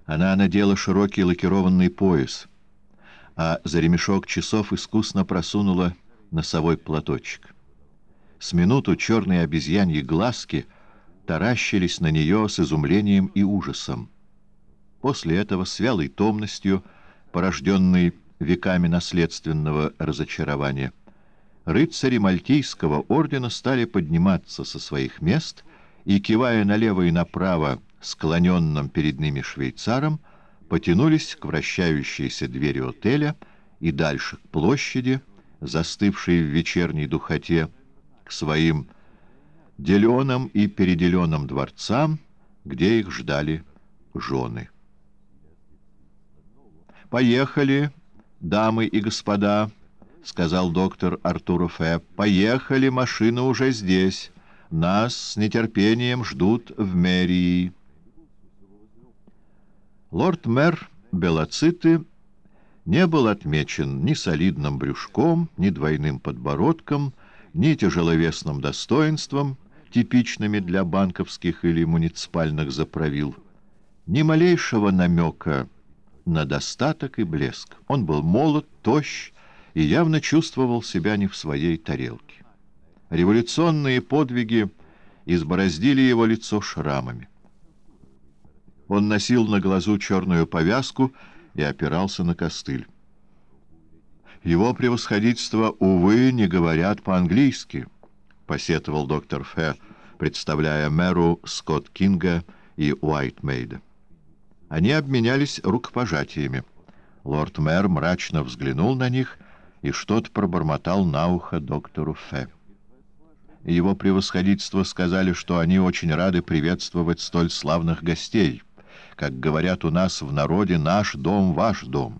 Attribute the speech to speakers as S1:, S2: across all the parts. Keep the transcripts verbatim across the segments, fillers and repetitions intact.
S1: Она надела широкий лакированный пояс, а за ремешок часов искусно просунула носовой платочек. С минуту черные обезьяньи глазки таращились на нее с изумлением и ужасом. После этого с вялой томностью, порожденной веками наследственного разочарования, рыцари Мальтийского ордена стали подниматься со своих мест и, кивая налево и направо склоненным перед ними швейцаром, потянулись к вращающейся двери отеля и дальше к площади, застывшей в вечерней духоте, к своим деленым и переделенным дворцам, где их ждали жены. «Поехали, дамы и господа», — сказал доктор Артур Фе. «Поехали, машина уже здесь. Нас с нетерпением ждут в мэрии». Лорд-мэр Белоциты не был отмечен ни солидным брюшком, ни двойным подбородком, ни тяжеловесным достоинством, типичными для банковских или муниципальных заправил, ни малейшего намека на достаток и блеск. Он был молод, тощ и явно чувствовал себя не в своей тарелке. Революционные подвиги избороздили его лицо шрамами. Он носил на глазу черную повязку и опирался на костыль. «Его превосходительство, увы, не говорят по-английски», — посетовал доктор Фе, представляя мэру Скотт Кинга и Уайтмейда. Они обменялись рукопожатиями. Лорд-мэр мрачно взглянул на них и что-то пробормотал на ухо доктору Фе. Его превосходительство сказали, что они очень рады приветствовать столь славных гостей. Как говорят у нас в народе, наш дом — ваш дом.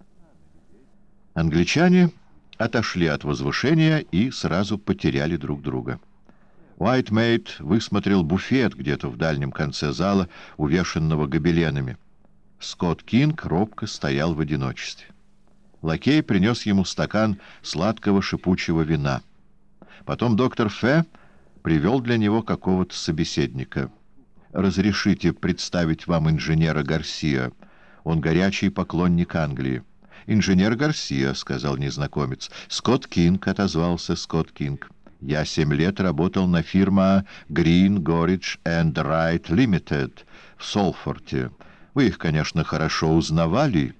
S1: Англичане отошли от возвышения и сразу потеряли друг друга. Уайтмейд высмотрел буфет где-то в дальнем конце зала, увешанного гобеленами. Скотт Кинг робко стоял в одиночестве. Лакей принес ему стакан сладкого шипучего вина. Потом доктор Фе привел для него какого-то собеседника. «Разрешите представить вам инженера Гарсия. Он горячий поклонник Англии». «Инженер Гарсия», — сказал незнакомец. «Скотт Кинг», — отозвался Скотт Кинг. «Я семь лет работал на фирма Green, Gorridge and Wright Limited в Солфорте. Вы их, конечно, хорошо узнавали?»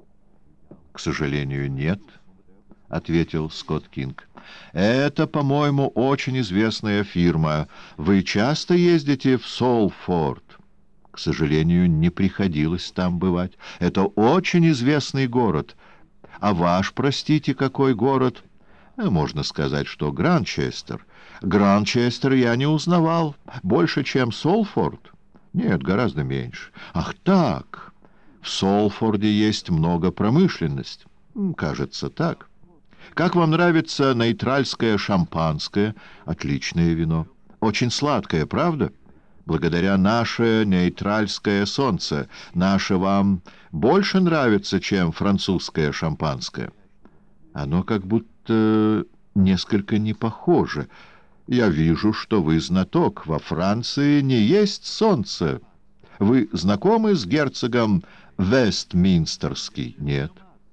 S1: «К сожалению, нет», — ответил Скотт Кинг. «Это, по-моему, очень известная фирма. Вы часто ездите в Солфорд?» «К сожалению, не приходилось там бывать. Это очень известный город. А ваш, простите, какой город?» «Можно сказать, что Гранчестер». «Гранчестер я не узнавал. Больше, чем Солфорд?» «Нет, гораздо меньше». «Ах так! В Солфорде есть много промышленности». «Кажется, так». «Как вам нравится нейтральское шампанское?» «Отличное вино. Очень сладкое, правда?» «Благодаря наше нейтральское солнце. Наше вам больше нравится, чем французское шампанское?» «Оно как будто несколько не похоже. Я вижу, что вы знаток. Во Франции не есть солнце. Вы знакомы с герцогом Вестминстерский?» «Нет».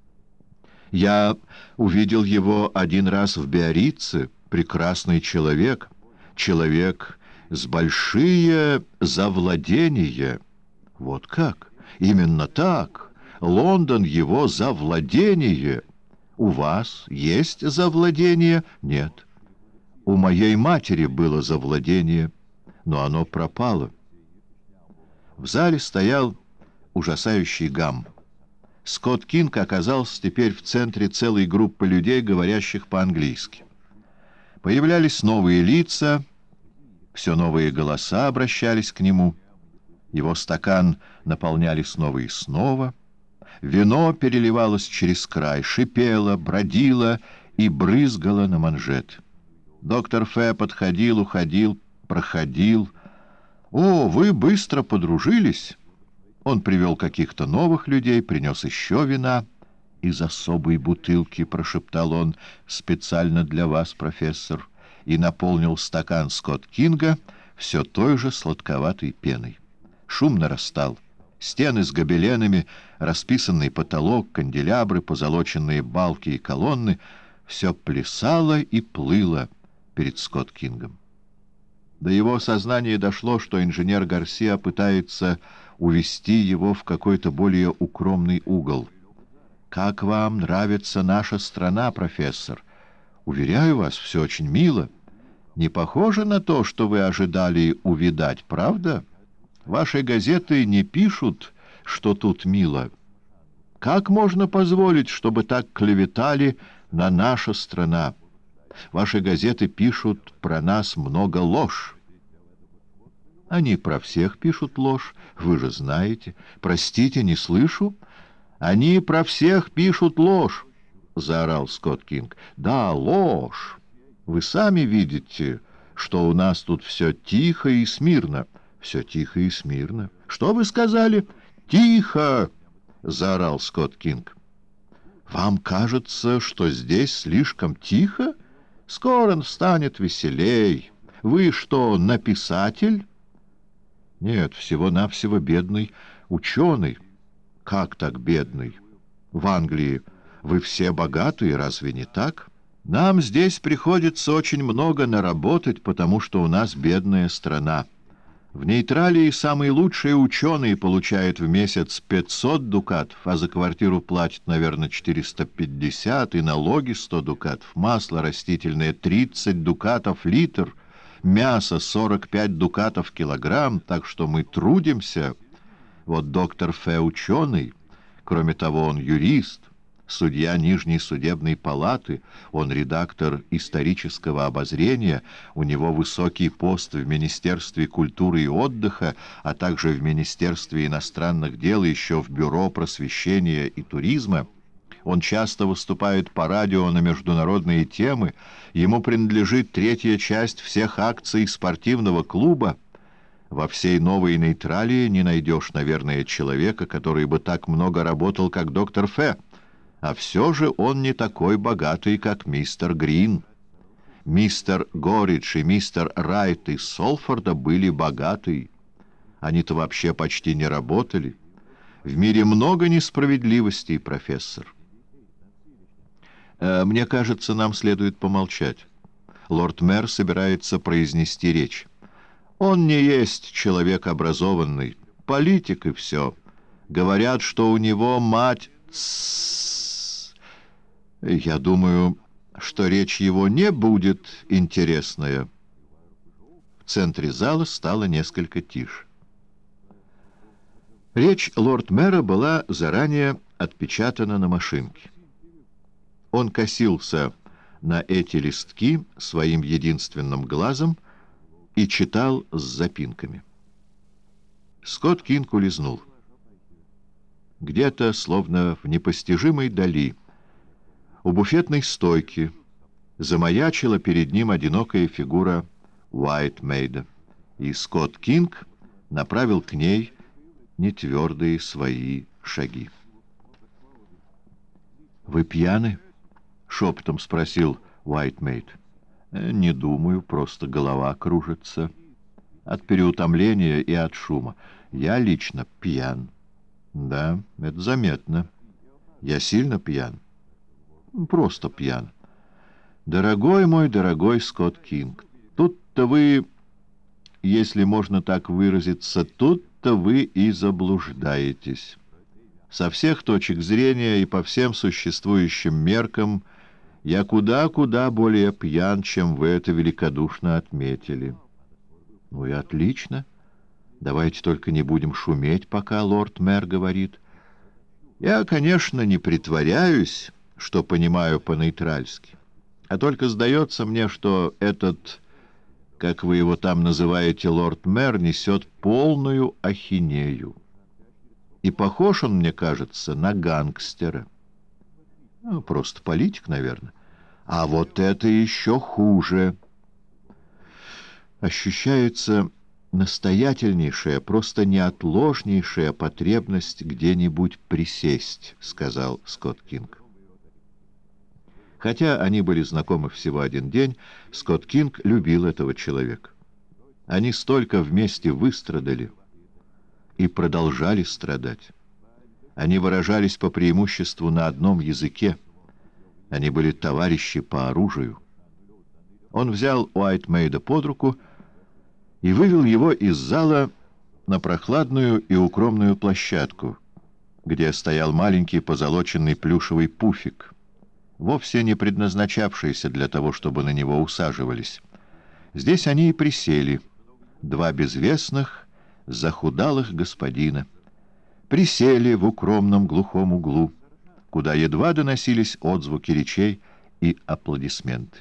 S1: «Я увидел его один раз в Биаррице. Прекрасный человек. Человек с большие завладения». «Вот как? Именно так. Лондон — его завладение. У вас есть завладение?» «Нет. У моей матери было завладение, но оно пропало». В зале стоял ужасающий гам. Скотт Кинг оказался теперь в центре целой группы людей, говорящих по-английски. Появлялись новые лица, все новые голоса обращались к нему. Его стакан наполняли снова и снова. Вино переливалось через край, шипело, бродило и брызгало на манжет. Доктор Фе подходил, уходил, проходил. «О, вы быстро подружились!» Он привел каких-то новых людей, принес еще вина. «Из особой бутылки», — прошептал он, — «специально для вас, профессор», и наполнил стакан Скотт Кинга все той же сладковатой пеной. Шум нарастал. Стены с гобеленами, расписанный потолок, канделябры, позолоченные балки и колонны — все плясало и плыло перед Скотт Кингом. До его сознания дошло, что инженер Гарсиа пытается увести его в какой-то более укромный угол. «Как вам нравится наша страна, профессор? Уверяю вас, все очень мило. Не похоже на то, что вы ожидали увидать, правда? Ваши газеты не пишут, что тут мило. Как можно позволить, чтобы так клеветали на наша страна? Ваши газеты пишут про нас много ложь». «Они про всех пишут ложь, вы же знаете. Простите, не слышу». «Они про всех пишут ложь», — заорал Скотт Кинг. «Да, ложь. Вы сами видите, что у нас тут все тихо и смирно». «Все тихо и смирно». «Что вы сказали?» «Тихо!» — заорал Скотт Кинг. «Вам кажется, что здесь слишком тихо? Скоро станет веселей. Вы что, написатель?» «Нет, всего-навсего бедный ученый». «Как так бедный? В Англии вы все богатые, разве не так? Нам здесь приходится очень много наработать, потому что у нас бедная страна. В Нейтралии самые лучшие ученые получают в месяц пятьсот дукатов, а за квартиру платят, наверное, четыреста пятьдесят, и налоги сто дукатов, масло растительное тридцать дукатов литр, мясо сорок пять дукатов килограмм, так что мы трудимся». Вот доктор Фе ученый, кроме того, он юрист, судья Нижней судебной палаты, он редактор исторического обозрения, у него высокий пост в Министерстве культуры и отдыха, а также в Министерстве иностранных дел, еще в Бюро просвещения и туризма. Он часто выступает по радио на международные темы, ему принадлежит третья часть всех акций спортивного клуба. Во всей Новой Нейтралии не найдешь, наверное, человека, который бы так много работал, как доктор Фе. А все же он не такой богатый, как мистер Грин. Мистер Горидж и мистер Райт из Солфорда были богаты. Они-то вообще почти не работали. В мире много несправедливостей, профессор. Э, мне кажется, нам следует помолчать. Лорд-мэр собирается произнести речь. Он не есть человек образованный, политик и все. Говорят, что у него мать... Тссс. Я думаю, что речь его не будет интересная. В центре зала стало несколько тише. Речь лорд-мэра была заранее отпечатана на машинке. Он косился на эти листки своим единственным глазом и читал с запинками. Скотт Кинг улизнул. Где-то, словно в непостижимой дали, у буфетной стойки замаячила перед ним одинокая фигура Уайтмейда, и Скотт Кинг направил к ней нетвердые свои шаги. «Вы пьяны?» — шепотом спросил Уайтмейд. «Не думаю, просто голова кружится. От переутомления и от шума. Я лично пьян». «Да, это заметно. Я сильно пьян?» «Просто пьян». «Дорогой мой, дорогой Скотт Кинг, тут-то вы, если можно так выразиться, тут-то вы и заблуждаетесь. Со всех точек зрения и по всем существующим меркам я куда-куда более пьян, чем вы это великодушно отметили». «Ну и отлично. Давайте только не будем шуметь, пока лорд-мэр говорит. Я, конечно, не притворяюсь, что понимаю по-нейтральски, а только сдается мне, что этот, как вы его там называете, лорд-мэр, несет полную ахинею. И похож он, мне кажется, на гангстера. Ну, просто политик, наверное. А вот это еще хуже. Ощущается настоятельнейшая, просто неотложнейшая потребность где-нибудь присесть», — сказал Скотт Кинг. Хотя они были знакомы всего один день, Скотт Кинг любил этого человека. Они столько вместе выстрадали. и продолжали страдать. Они выражались по преимуществу на одном языке. Они были товарищи по оружию. Он взял Уайтмейда под руку и вывел его из зала на прохладную и укромную площадку, где стоял маленький позолоченный плюшевый пуфик, вовсе не предназначавшийся для того, чтобы на него усаживались. Здесь они и присели, два безвестных, захудалых господина. Присели в укромном глухом углу, куда едва доносились отзвуки речей и аплодисменты.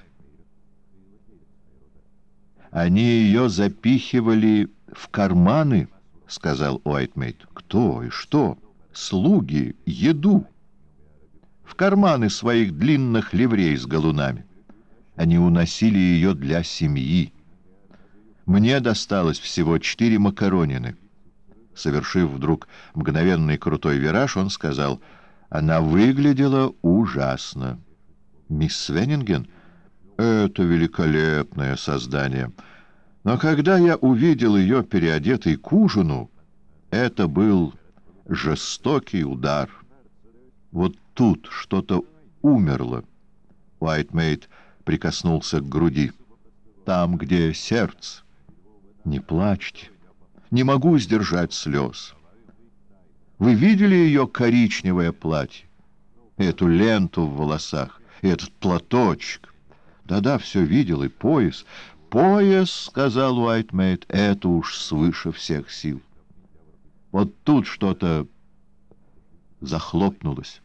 S1: «Они ее запихивали в карманы», — сказал Уайтмейд. «Кто и что? Слуги, еду. В карманы своих длинных ливрей с галунами. Они уносили ее для семьи. Мне досталось всего четыре макаронины». Совершив вдруг мгновенный крутой вираж, он сказал: «Она выглядела ужасно». «Мисс Свеннинген? Это великолепное создание. Но когда я увидел ее переодетой к ужину, это был жестокий удар. Вот тут что-то умерло». Уайтмейд прикоснулся к груди. «Там, где сердце. Не плачьте. Не могу сдержать слез. Вы видели ее коричневое платье? Эту ленту в волосах, этот платочек? Да-да, все видел, и пояс. Пояс, — сказал Уайтмейд, — это уж свыше всех сил. Вот тут что-то захлопнулось.